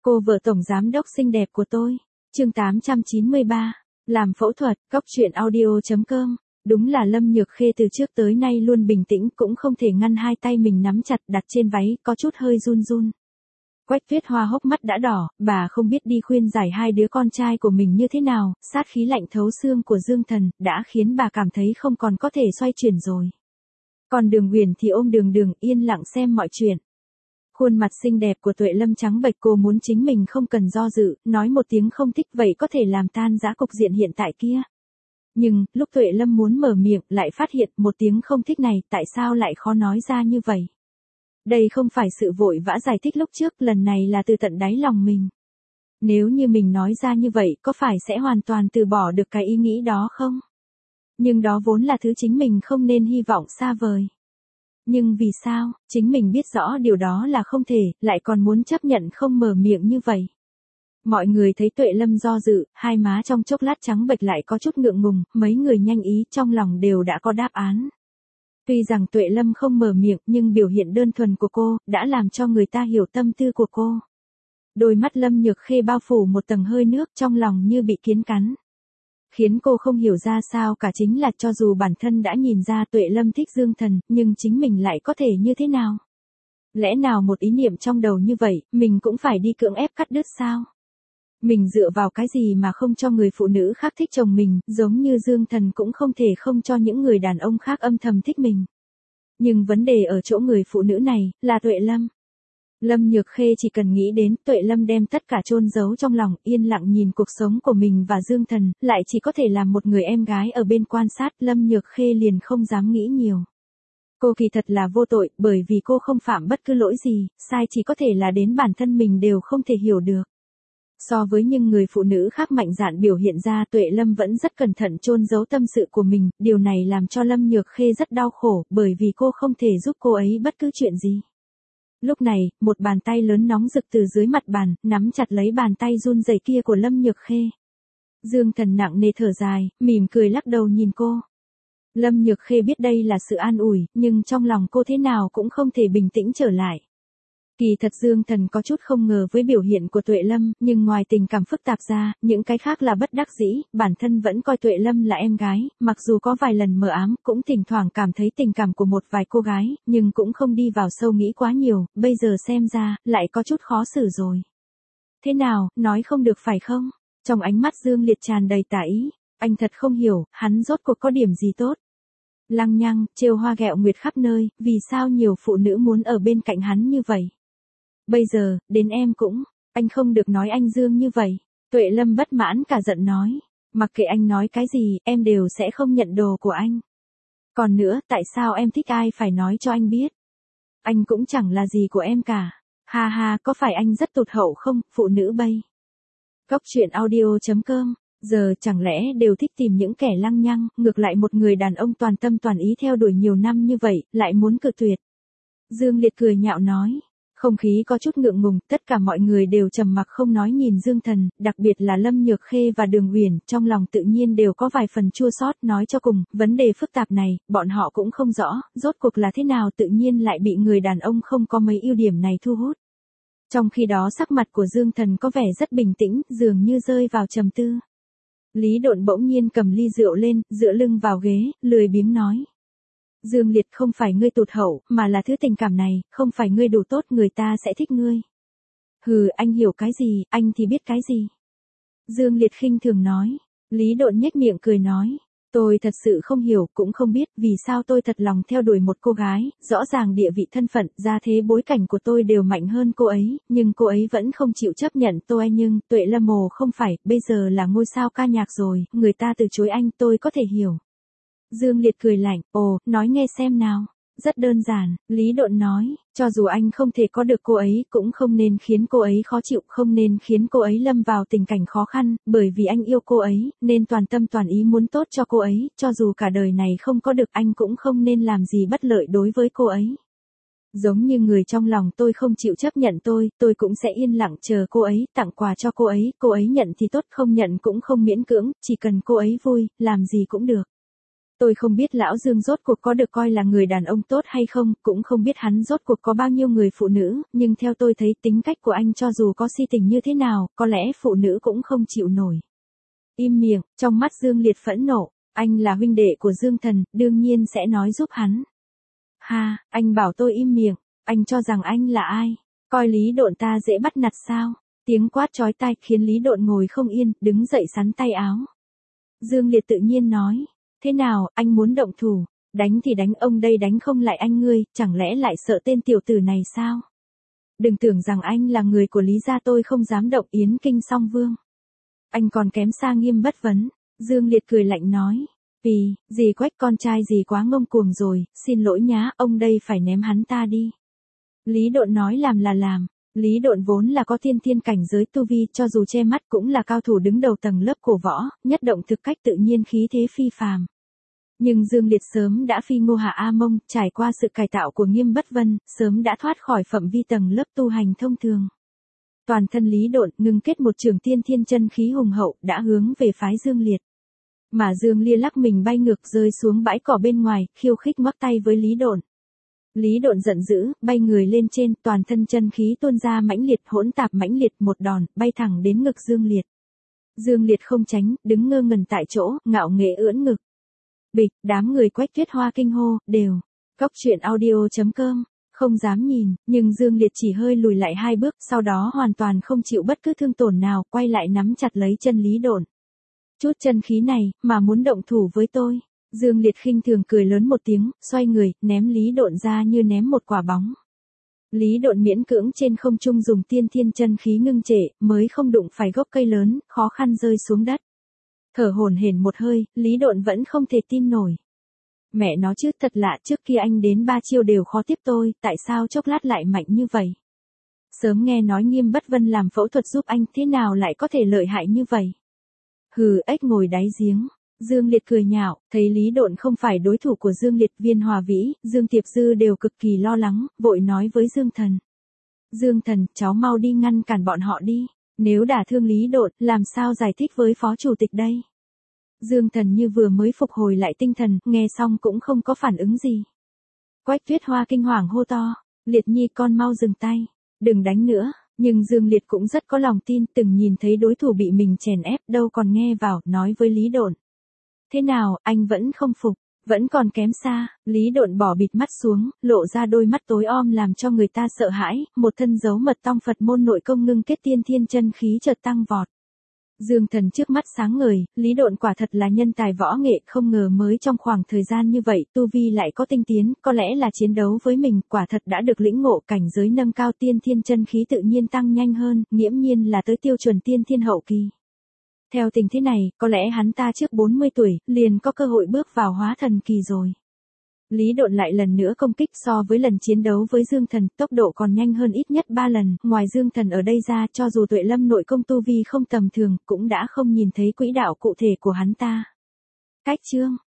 Cô vợ tổng giám đốc xinh đẹp của tôi. Chương 893. Làm phẫu thuật, Cóc truyện audio.com. Đúng là Lâm Nhược Khê từ trước tới nay luôn bình tĩnh, cũng không thể ngăn hai tay mình nắm chặt đặt trên váy, có chút hơi run run. Quách Tuyết Hoa hốc mắt đã đỏ, bà không biết đi khuyên giải hai đứa con trai của mình như thế nào, sát khí lạnh thấu xương của Dương Thần đã khiến bà cảm thấy không còn có thể xoay chuyển rồi. Còn Đường Uyển thì ôm Đường Đường yên lặng xem mọi chuyện. Khuôn mặt xinh đẹp của Tuệ Lâm trắng bệch, cô muốn chính mình không cần do dự, nói một tiếng không thích vậy có thể làm tan rã cục diện hiện tại kia. Nhưng, lúc Tuệ Lâm muốn mở miệng lại phát hiện một tiếng không thích này tại sao lại khó nói ra như vậy. Đây không phải sự vội vã giải thích lúc trước, lần này là từ tận đáy lòng mình. Nếu như mình nói ra như vậy có phải sẽ hoàn toàn từ bỏ được cái ý nghĩ đó không? Nhưng đó vốn là thứ chính mình không nên hy vọng xa vời. Nhưng vì sao, chính mình biết rõ điều đó là không thể, lại còn muốn chấp nhận không mở miệng như vậy. Mọi người thấy Tuệ Lâm do dự, hai má trong chốc lát trắng bệch lại có chút ngượng ngùng, mấy người nhanh ý trong lòng đều đã có đáp án. Tuy rằng Tuệ Lâm không mở miệng nhưng biểu hiện đơn thuần của cô đã làm cho người ta hiểu tâm tư của cô. Đôi mắt Lâm Nhược Khê bao phủ một tầng hơi nước, trong lòng như bị kiến cắn. Khiến cô không hiểu ra sao cả chính là cho dù bản thân đã nhìn ra Tuệ Lâm thích Dương Thần, nhưng chính mình lại có thể như thế nào? Lẽ nào một ý niệm trong đầu như vậy, mình cũng phải đi cưỡng ép cắt đứt sao? Mình dựa vào cái gì mà không cho người phụ nữ khác thích chồng mình, giống như Dương Thần cũng không thể không cho những người đàn ông khác âm thầm thích mình. Nhưng vấn đề ở chỗ người phụ nữ này, là Tuệ Lâm. Lâm Nhược Khê chỉ cần nghĩ đến Tuệ Lâm đem tất cả chôn giấu trong lòng, yên lặng nhìn cuộc sống của mình và Dương Thần, lại chỉ có thể làm một người em gái ở bên quan sát, Lâm Nhược Khê liền không dám nghĩ nhiều. Cô kỳ thật là vô tội, bởi vì cô không phạm bất cứ lỗi gì, sai chỉ có thể là đến bản thân mình đều không thể hiểu được. So với những người phụ nữ khác mạnh dạn biểu hiện ra, Tuệ Lâm vẫn rất cẩn thận chôn giấu tâm sự của mình, điều này làm cho Lâm Nhược Khê rất đau khổ, bởi vì cô không thể giúp cô ấy bất cứ chuyện gì. Lúc này, một bàn tay lớn nóng rực từ dưới mặt bàn, nắm chặt lấy bàn tay run rẩy kia của Lâm Nhược Khê. Dương Thần nặng nề thở dài, mỉm cười lắc đầu nhìn cô. Lâm Nhược Khê biết đây là sự an ủi, nhưng trong lòng cô thế nào cũng không thể bình tĩnh trở lại. Kỳ thật Dương Thần có chút không ngờ với biểu hiện của Tuệ Lâm, nhưng ngoài tình cảm phức tạp ra, những cái khác là bất đắc dĩ, bản thân vẫn coi Tuệ Lâm là em gái, mặc dù có vài lần mờ ám, cũng thỉnh thoảng cảm thấy tình cảm của một vài cô gái, nhưng cũng không đi vào sâu nghĩ quá nhiều, bây giờ xem ra, lại có chút khó xử rồi. Thế nào, nói không được phải không? Trong ánh mắt Dương Liệt tràn đầy tà ý, anh thật không hiểu, hắn rốt cuộc có điểm gì tốt. Lăng nhăng, trêu hoa ghẹo nguyệt khắp nơi, vì sao nhiều phụ nữ muốn ở bên cạnh hắn như vậy? Bây giờ, đến em cũng, anh không được nói anh Dương như vậy. Tuệ Lâm bất mãn cả giận nói, mặc kệ anh nói cái gì, em đều sẽ không nhận đồ của anh. Còn nữa, tại sao em thích ai phải nói cho anh biết? Anh cũng chẳng là gì của em cả. Ha ha, có phải anh rất tụt hậu không, phụ nữ bây? Cóc truyện audio.com. Giờ chẳng lẽ đều thích tìm những kẻ lăng nhăng, ngược lại một người đàn ông toàn tâm toàn ý theo đuổi nhiều năm như vậy, lại muốn cự tuyệt. Dương Liệt cười nhạo nói. Không khí có chút ngượng ngùng, tất cả mọi người đều trầm mặc không nói nhìn Dương Thần, đặc biệt là Lâm Nhược Khê và Đường Uyển, trong lòng tự nhiên đều có vài phần chua xót, nói cho cùng, vấn đề phức tạp này, bọn họ cũng không rõ, rốt cuộc là thế nào tự nhiên lại bị người đàn ông không có mấy ưu điểm này thu hút. Trong khi đó sắc mặt của Dương Thần có vẻ rất bình tĩnh, dường như rơi vào trầm tư. Lý Độn bỗng nhiên cầm ly rượu lên, dựa lưng vào ghế, lười biếng nói. Dương Liệt, không phải ngươi tụt hậu, mà là thứ tình cảm này, không phải ngươi đủ tốt người ta sẽ thích ngươi. Hừ, anh hiểu cái gì, anh thì biết cái gì. Dương Liệt khinh thường nói. Lý Độn nhếch miệng cười nói. Tôi thật sự không hiểu, cũng không biết vì sao tôi thật lòng theo đuổi một cô gái, rõ ràng địa vị thân phận, gia thế bối cảnh của tôi đều mạnh hơn cô ấy, nhưng cô ấy vẫn không chịu chấp nhận tôi. Nhưng, Tuệ Lâm ồ không phải, bây giờ là ngôi sao ca nhạc rồi, người ta từ chối anh, tôi có thể hiểu. Dương Liệt cười lạnh, ồ, nói nghe xem nào. Rất đơn giản, Lý Độn nói, cho dù anh không thể có được cô ấy, cũng không nên khiến cô ấy khó chịu, không nên khiến cô ấy lâm vào tình cảnh khó khăn, bởi vì anh yêu cô ấy, nên toàn tâm toàn ý muốn tốt cho cô ấy, cho dù cả đời này không có được anh cũng không nên làm gì bất lợi đối với cô ấy. Giống như người trong lòng tôi không chịu chấp nhận tôi cũng sẽ yên lặng chờ cô ấy, tặng quà cho cô ấy nhận thì tốt, không nhận cũng không miễn cưỡng, chỉ cần cô ấy vui, làm gì cũng được. Tôi không biết lão Dương rốt cuộc có được coi là người đàn ông tốt hay không, cũng không biết hắn rốt cuộc có bao nhiêu người phụ nữ, nhưng theo tôi thấy tính cách của anh cho dù có si tình như thế nào, có lẽ phụ nữ cũng không chịu nổi. Im miệng, trong mắt Dương Liệt phẫn nộ, anh là huynh đệ của Dương Thần, đương nhiên sẽ nói giúp hắn. Ha, anh bảo tôi im miệng, anh cho rằng anh là ai? Coi Lý Độn ta dễ bắt nạt sao? Tiếng quát chói tai khiến Lý Độn ngồi không yên, đứng dậy sắn tay áo. Dương Liệt tự nhiên nói, thế nào, anh muốn động thủ, đánh thì đánh, ông đây đánh không lại anh ngươi, chẳng lẽ lại sợ tên tiểu tử này sao? Đừng tưởng rằng anh là người của Lý gia tôi không dám động Yến Kinh Song Vương. Anh còn kém xa Nghiêm Bất Vấn. Dương Liệt cười lạnh nói, vì, dì Quách con trai dì quá ngông cuồng rồi, xin lỗi nhá, ông đây phải ném hắn ta đi. Lý Độn nói làm là làm. Lý Độn vốn là có thiên thiên cảnh giới tu vi, cho dù che mắt cũng là cao thủ đứng đầu tầng lớp cổ võ, nhất động thực cách tự nhiên khí thế phi phàm. Nhưng Dương Liệt sớm đã phi ngô hạ A Mông, trải qua sự cải tạo của Nghiêm Bất Vân, sớm đã thoát khỏi phạm vi tầng lớp tu hành thông thường. Toàn thân Lý Độn ngưng kết một trường tiên thiên chân khí hùng hậu, đã hướng về phái Dương Liệt. Mà Dương Lia lắc mình bay ngược rơi xuống bãi cỏ bên ngoài, khiêu khích ngoắc tay với Lý Độn. Lý Độn giận dữ, bay người lên trên, toàn thân chân khí tuôn ra mãnh liệt, hỗn tạp mãnh liệt, một đòn, bay thẳng đến ngực Dương Liệt. Dương Liệt không tránh, đứng ngơ ngẩn tại chỗ, ngạo nghễ ưỡn ngực. Bịch, đám người Quách Tuyết Hoa kinh hô, đều. Cóc truyện audio.com, không dám nhìn, nhưng Dương Liệt chỉ hơi lùi lại 2 bước, sau đó hoàn toàn không chịu bất cứ thương tổn nào, quay lại nắm chặt lấy chân Lý Độn. Chút chân khí này, mà muốn động thủ với tôi. Dương Liệt khinh thường cười lớn một tiếng, xoay người, ném Lý Độn ra như ném một quả bóng. Lý Độn miễn cưỡng trên không trung dùng tiên thiên chân khí ngưng trệ, mới không đụng phải gốc cây lớn, khó khăn rơi xuống đất. Thở hổn hển một hơi, Lý Độn vẫn không thể tin nổi. Mẹ nó chứ, thật lạ, trước kia anh đến 3 chiêu đều khó tiếp tôi, tại sao chốc lát lại mạnh như vậy? Sớm nghe nói Nghiêm Bất Vân làm phẫu thuật giúp anh, thế nào lại có thể lợi hại như vậy? Hừ, ếch ngồi đáy giếng. Dương Liệt cười nhạo, thấy Lý Độn không phải đối thủ của Dương Liệt, Viên Hòa Vĩ, Dương Tiệp Dư đều cực kỳ lo lắng, vội nói với Dương Thần. Dương Thần, cháu mau đi ngăn cản bọn họ đi, nếu đả thương Lý Độn, làm sao giải thích với phó chủ tịch đây? Dương Thần như vừa mới phục hồi lại tinh thần, nghe xong cũng không có phản ứng gì. Quách Tuyết Hoa kinh hoàng hô to, Liệt Nhi con mau dừng tay, đừng đánh nữa. Nhưng Dương Liệt cũng rất có lòng tin, từng nhìn thấy đối thủ bị mình chèn ép, đâu còn nghe vào, nói với Lý Độn. Thế nào, anh vẫn không phục, vẫn còn kém xa. Lý Độn bỏ bịt mắt xuống, lộ ra đôi mắt tối om làm cho người ta sợ hãi, một thân dấu mật tông Phật môn nội công ngưng kết tiên thiên chân khí chợt tăng vọt. Dương Thần trước mắt sáng ngời, Lý Độn quả thật là nhân tài võ nghệ, không ngờ mới trong khoảng thời gian như vậy, tu vi lại có tinh tiến, có lẽ là chiến đấu với mình, quả thật đã được lĩnh ngộ, cảnh giới nâng cao, tiên thiên chân khí tự nhiên tăng nhanh hơn, nghiễm nhiên là tới tiêu chuẩn tiên thiên hậu kỳ. Theo tình thế này, có lẽ hắn ta trước 40 tuổi, liền có cơ hội bước vào hóa thần kỳ rồi. Lý Độn lại lần nữa công kích, so với lần chiến đấu với Dương Thần, tốc độ còn nhanh hơn ít nhất 3 lần, ngoài Dương Thần ở đây ra, cho dù Tuệ Lâm nội công tu vi không tầm thường, cũng đã không nhìn thấy quỹ đạo cụ thể của hắn ta. Cách chương